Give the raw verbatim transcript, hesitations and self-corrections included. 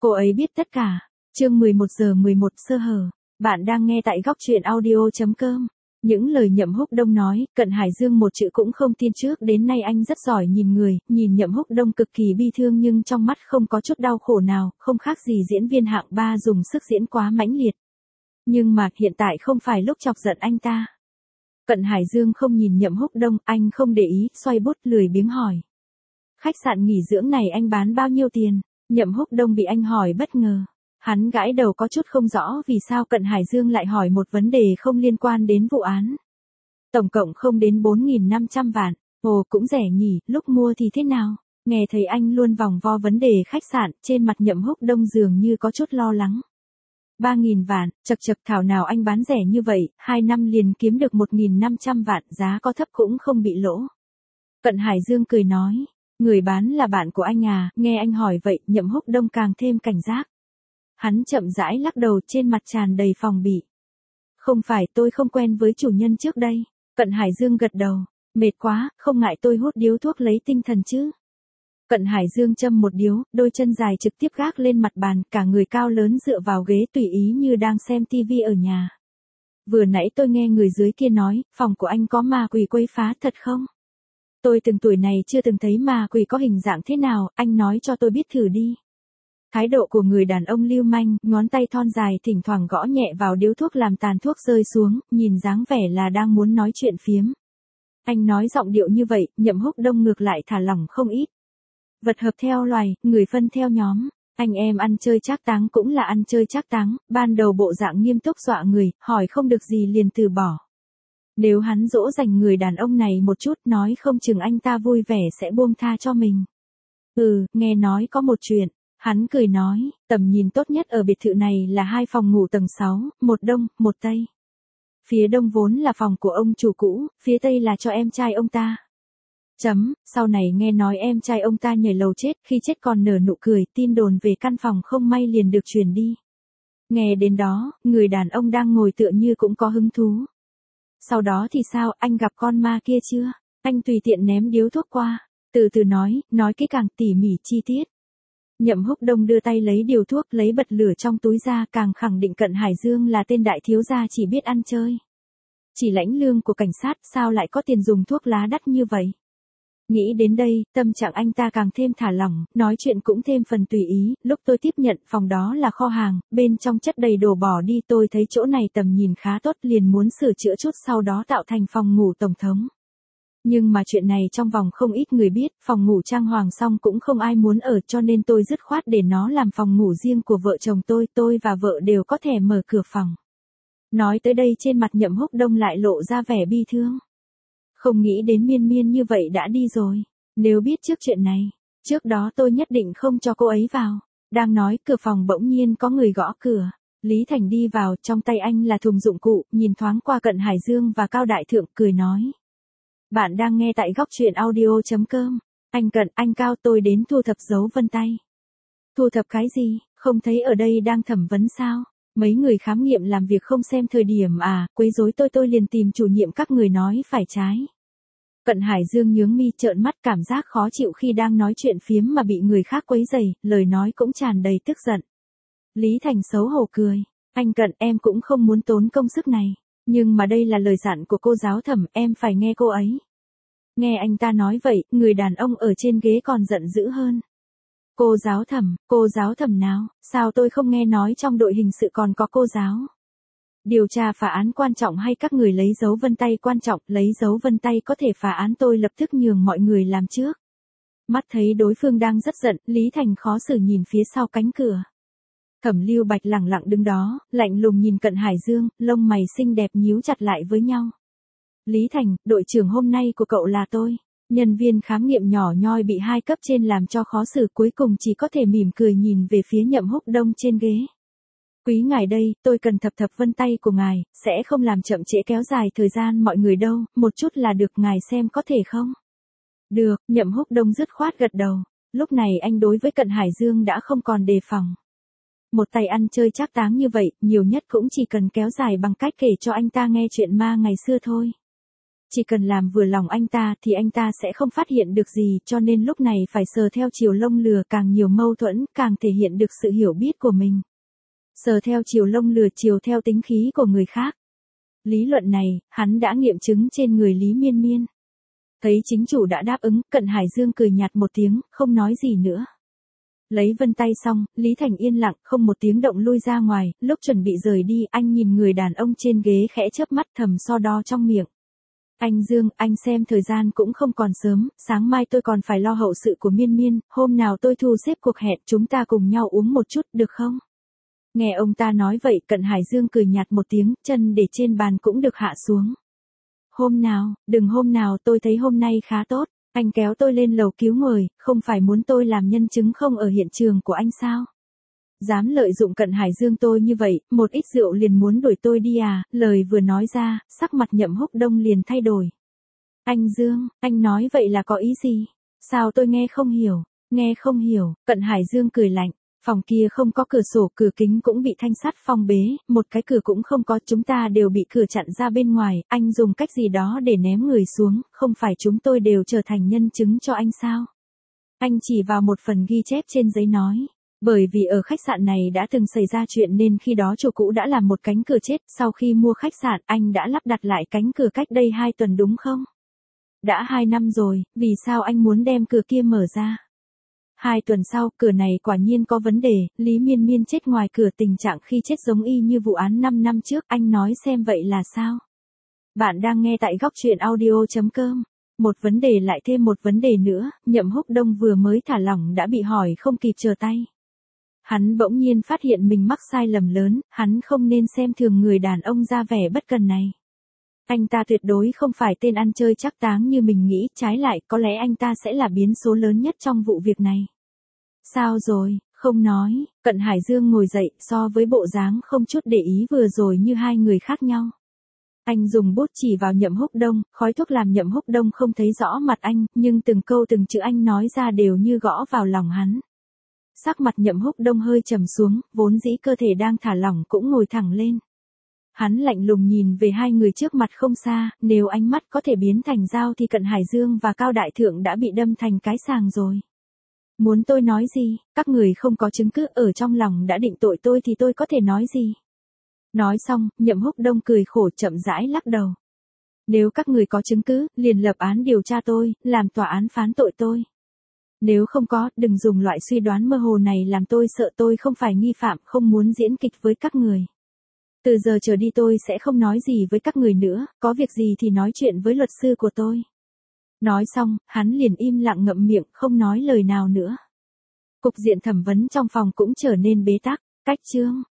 Cô ấy biết tất cả. Chương mười một giờ mười một sơ hở. Bạn đang nghe tại góc truyện audio chấm com. Những lời Nhậm Húc Đông nói, Cận Hải Dương một chữ cũng không tin. Trước đến nay anh rất giỏi nhìn người, nhìn Nhậm Húc Đông cực kỳ bi thương nhưng trong mắt không có chút đau khổ nào, không khác gì diễn viên hạng ba dùng sức diễn quá mãnh liệt. Nhưng mà hiện tại không phải lúc chọc giận anh ta. Cận Hải Dương không nhìn Nhậm Húc Đông, anh không để ý, xoay bút lười biếng hỏi. Khách sạn nghỉ dưỡng này anh bán bao nhiêu tiền? Nhậm Húc Đông bị anh hỏi bất ngờ. Hắn gãi đầu có chút không rõ vì sao Cận Hải Dương lại hỏi một vấn đề không liên quan đến vụ án. Tổng cộng không đến bốn nghìn năm trăm vạn. Ồ, cũng rẻ nhỉ, lúc mua thì thế nào? Nghe thấy anh luôn vòng vo vấn đề khách sạn, trên mặt Nhậm Húc Đông dường như có chút lo lắng. ba nghìn vạn, chật chật, thảo nào anh bán rẻ như vậy, hai năm liền kiếm được một nghìn năm trăm vạn, giá có thấp cũng không bị lỗ. Cận Hải Dương cười nói, người bán là bạn của anh à? Nghe anh hỏi vậy, Nhậm Húc Đông càng thêm cảnh giác. Hắn chậm rãi lắc đầu, trên mặt tràn đầy phòng bị. Không phải, tôi không quen với chủ nhân trước đây. Cận Hải Dương gật đầu, mệt quá, không ngại tôi hút điếu thuốc lấy tinh thần chứ. Cận Hải Dương châm một điếu, đôi chân dài trực tiếp gác lên mặt bàn, cả người cao lớn dựa vào ghế tùy ý như đang xem tivi ở nhà. Vừa nãy tôi nghe người dưới kia nói, phòng của anh có ma quỷ quấy phá thật không? Tôi từng tuổi này chưa từng thấy ma quỷ có hình dạng thế nào, anh nói cho tôi biết thử đi. Thái độ của người đàn ông lưu manh, ngón tay thon dài thỉnh thoảng gõ nhẹ vào điếu thuốc làm tàn thuốc rơi xuống, nhìn dáng vẻ là đang muốn nói chuyện phiếm. Anh nói giọng điệu như vậy, Nhậm Húc Đông ngược lại thả lỏng không ít. Vật hợp theo loài, người phân theo nhóm. Anh em ăn chơi trác táng cũng là ăn chơi trác táng, ban đầu bộ dạng nghiêm túc dọa người, hỏi không được gì liền từ bỏ. Nếu hắn dỗ dành người đàn ông này một chút, nói không chừng anh ta vui vẻ sẽ buông tha cho mình. Ừ, nghe nói có một chuyện. Hắn cười nói, tầm nhìn tốt nhất ở biệt thự này là hai phòng ngủ tầng sáu, một đông, một tây. Phía đông vốn là phòng của ông chủ cũ, phía tây là cho em trai ông ta. Chấm, sau này nghe nói em trai ông ta nhảy lầu chết, khi chết còn nở nụ cười, tin đồn về căn phòng không may liền được truyền đi. Nghe đến đó, người đàn ông đang ngồi tựa như cũng có hứng thú. Sau đó thì sao, anh gặp con ma kia chưa? Anh tùy tiện ném điếu thuốc qua, từ từ nói, nói cái càng tỉ mỉ chi tiết. Nhậm Húc Đông đưa tay lấy điều thuốc, lấy bật lửa trong túi ra, càng khẳng định Cận Hải Dương là tên đại thiếu gia chỉ biết ăn chơi. Chỉ lãnh lương của cảnh sát, sao lại có tiền dùng thuốc lá đắt như vậy? Nghĩ đến đây, tâm trạng anh ta càng thêm thả lỏng, nói chuyện cũng thêm phần tùy ý. Lúc tôi tiếp nhận phòng đó là kho hàng, bên trong chất đầy đồ bỏ đi, tôi thấy chỗ này tầm nhìn khá tốt liền muốn sửa chữa chút sau đó tạo thành phòng ngủ tổng thống. Nhưng mà chuyện này trong vòng không ít người biết, phòng ngủ trang hoàng xong cũng không ai muốn ở, cho nên tôi dứt khoát để nó làm phòng ngủ riêng của vợ chồng tôi, tôi và vợ đều có thể mở cửa phòng. Nói tới đây trên mặt Nhậm Húc Đông lại lộ ra vẻ bi thương. Không nghĩ đến Miên Miên như vậy đã đi rồi. Nếu biết trước chuyện này, trước đó tôi nhất định không cho cô ấy vào. Đang nói, cửa phòng bỗng nhiên có người gõ cửa. Lý Thành đi vào, trong tay anh là thùng dụng cụ, nhìn thoáng qua Cận Hải Dương và Cao Đại Thượng, cười nói. Bạn đang nghe tại góc truyện audio chấm com. Anh Cận, anh Cao, tôi đến thu thập dấu vân tay. Thu thập cái gì, không thấy ở đây đang thẩm vấn sao? Mấy người khám nghiệm làm việc không xem thời điểm à, quấy rối tôi tôi liền tìm chủ nhiệm các người nói phải trái. Cận Hải Dương nhướng mi trợn mắt, cảm giác khó chịu khi đang nói chuyện phiếm mà bị người khác quấy rầy, lời nói cũng tràn đầy tức giận. Lý Thành xấu hổ cười, anh Cận, em cũng không muốn tốn công sức này, nhưng mà đây là lời dặn của cô giáo thẩm, em phải nghe cô ấy. Nghe anh ta nói vậy, người đàn ông ở trên ghế còn giận dữ hơn. Cô giáo thẩm, cô giáo thẩm nào, sao tôi không nghe nói trong đội hình sự còn có cô giáo? Điều tra phá án quan trọng hay các người lấy dấu vân tay quan trọng, lấy dấu vân tay có thể phá án, tôi lập tức nhường mọi người làm trước. Mắt thấy đối phương đang rất giận, Lý Thành khó xử nhìn phía sau cánh cửa. Thẩm Lưu Bạch lẳng lặng đứng đó, lạnh lùng nhìn Cận Hải Dương, lông mày xinh đẹp nhíu chặt lại với nhau. Lý Thành, đội trưởng hôm nay của cậu là tôi. Nhân viên khám nghiệm nhỏ nhoi bị hai cấp trên làm cho khó xử, cuối cùng chỉ có thể mỉm cười nhìn về phía Nhậm Húc Đông trên ghế. Quý ngài đây, tôi cần thập thập vân tay của ngài, sẽ không làm chậm trễ kéo dài thời gian mọi người đâu, một chút là được, ngài xem có thể không? Được, Nhậm Húc Đông dứt khoát gật đầu. Lúc này anh đối với Cận Hải Dương đã không còn đề phòng. Một tay ăn chơi trác táng như vậy, nhiều nhất cũng chỉ cần kéo dài bằng cách kể cho anh ta nghe chuyện ma ngày xưa thôi. chỉ cần làm vừa lòng anh ta thì anh ta sẽ không phát hiện được gì, cho nên lúc này phải sờ theo chiều lông lừa, càng nhiều mâu thuẫn, càng thể hiện được sự hiểu biết của mình. Sờ theo chiều lông lừa, chiều theo tính khí của người khác. Lý luận này, hắn đã nghiệm chứng trên người Lý Miên Miên. Thấy chính chủ đã đáp ứng, Cận Hải Dương cười nhạt một tiếng, không nói gì nữa. Lấy vân tay xong, Lý Thành yên lặng, không một tiếng động lui ra ngoài, lúc chuẩn bị rời đi, anh nhìn người đàn ông trên ghế khẽ chớp mắt, thầm so đo trong miệng. Anh Dương, anh xem thời gian cũng không còn sớm, sáng mai tôi còn phải lo hậu sự của Miên Miên, hôm nào tôi thu xếp cuộc hẹn, chúng ta cùng nhau uống một chút, được không? Nghe ông ta nói vậy, Cận Hải Dương cười nhạt một tiếng, chân để trên bàn cũng được hạ xuống. Hôm nào, đừng hôm nào, tôi thấy hôm nay khá tốt, anh kéo tôi lên lầu cứu người, không phải muốn tôi làm nhân chứng không ở hiện trường của anh sao? Dám lợi dụng Cận Hải Dương tôi như vậy, một ít rượu liền muốn đuổi tôi đi à, lời vừa nói ra, sắc mặt Nhậm Húc Đông liền thay đổi. Anh Dương, anh nói vậy là có ý gì? Sao tôi nghe không hiểu? Nghe không hiểu, Cận Hải Dương cười lạnh. Phòng kia không có cửa sổ, cửa kính cũng bị thanh sắt phong bế, một cái cửa cũng không có, chúng ta đều bị cửa chặn ra bên ngoài, anh dùng cách gì đó để ném người xuống, không phải chúng tôi đều trở thành nhân chứng cho anh sao? Anh chỉ vào một phần ghi chép trên giấy nói, bởi vì ở khách sạn này đã từng xảy ra chuyện nên khi đó chủ cũ đã làm một cánh cửa chết, sau khi mua khách sạn anh đã lắp đặt lại cánh cửa cách đây hai tuần đúng không? Đã hai năm rồi, vì sao anh muốn đem cửa kia mở ra? Hai tuần sau, cửa này quả nhiên có vấn đề, Lý Miên Miên chết ngoài cửa, tình trạng khi chết giống y như vụ án năm năm trước, anh nói xem vậy là sao? Bạn đang nghe tại góc truyện audio chấm com. Một vấn đề lại thêm một vấn đề nữa, Nhậm Húc Đông vừa mới thả lỏng đã bị hỏi không kịp trở tay. Hắn bỗng nhiên phát hiện mình mắc sai lầm lớn, hắn không nên xem thường người đàn ông ra vẻ bất cần này. Anh ta tuyệt đối không phải tên ăn chơi trác táng như mình nghĩ, trái lại, có lẽ anh ta sẽ là biến số lớn nhất trong vụ việc này. Sao rồi, không nói, Cận Hải Dương ngồi dậy, so với bộ dáng không chút để ý vừa rồi như hai người khác nhau. Anh dùng bút chỉ vào Nhậm Húc Đông, khói thuốc làm Nhậm Húc Đông không thấy rõ mặt anh, nhưng từng câu từng chữ anh nói ra đều như gõ vào lòng hắn. Sắc mặt Nhậm Húc Đông hơi trầm xuống, vốn dĩ cơ thể đang thả lỏng cũng ngồi thẳng lên. Hắn lạnh lùng nhìn về hai người trước mặt không xa, nếu ánh mắt có thể biến thành dao thì Cận Hải Dương và Cao Đại Thượng đã bị đâm thành cái sàng rồi. Muốn tôi nói gì, các người không có chứng cứ ở trong lòng đã định tội tôi thì tôi có thể nói gì? Nói xong, Nhậm Húc Đông cười khổ chậm rãi lắc đầu. Nếu các người có chứng cứ, liền lập án điều tra tôi, làm tòa án phán tội tôi. Nếu không có, đừng dùng loại suy đoán mơ hồ này làm tôi sợ, tôi không phải nghi phạm, không muốn diễn kịch với các người. Từ giờ trở đi tôi sẽ không nói gì với các người nữa, có việc gì thì nói chuyện với luật sư của tôi. Nói xong, hắn liền im lặng ngậm miệng, không nói lời nào nữa. Cục diện thẩm vấn trong phòng cũng trở nên bế tắc, cách chương.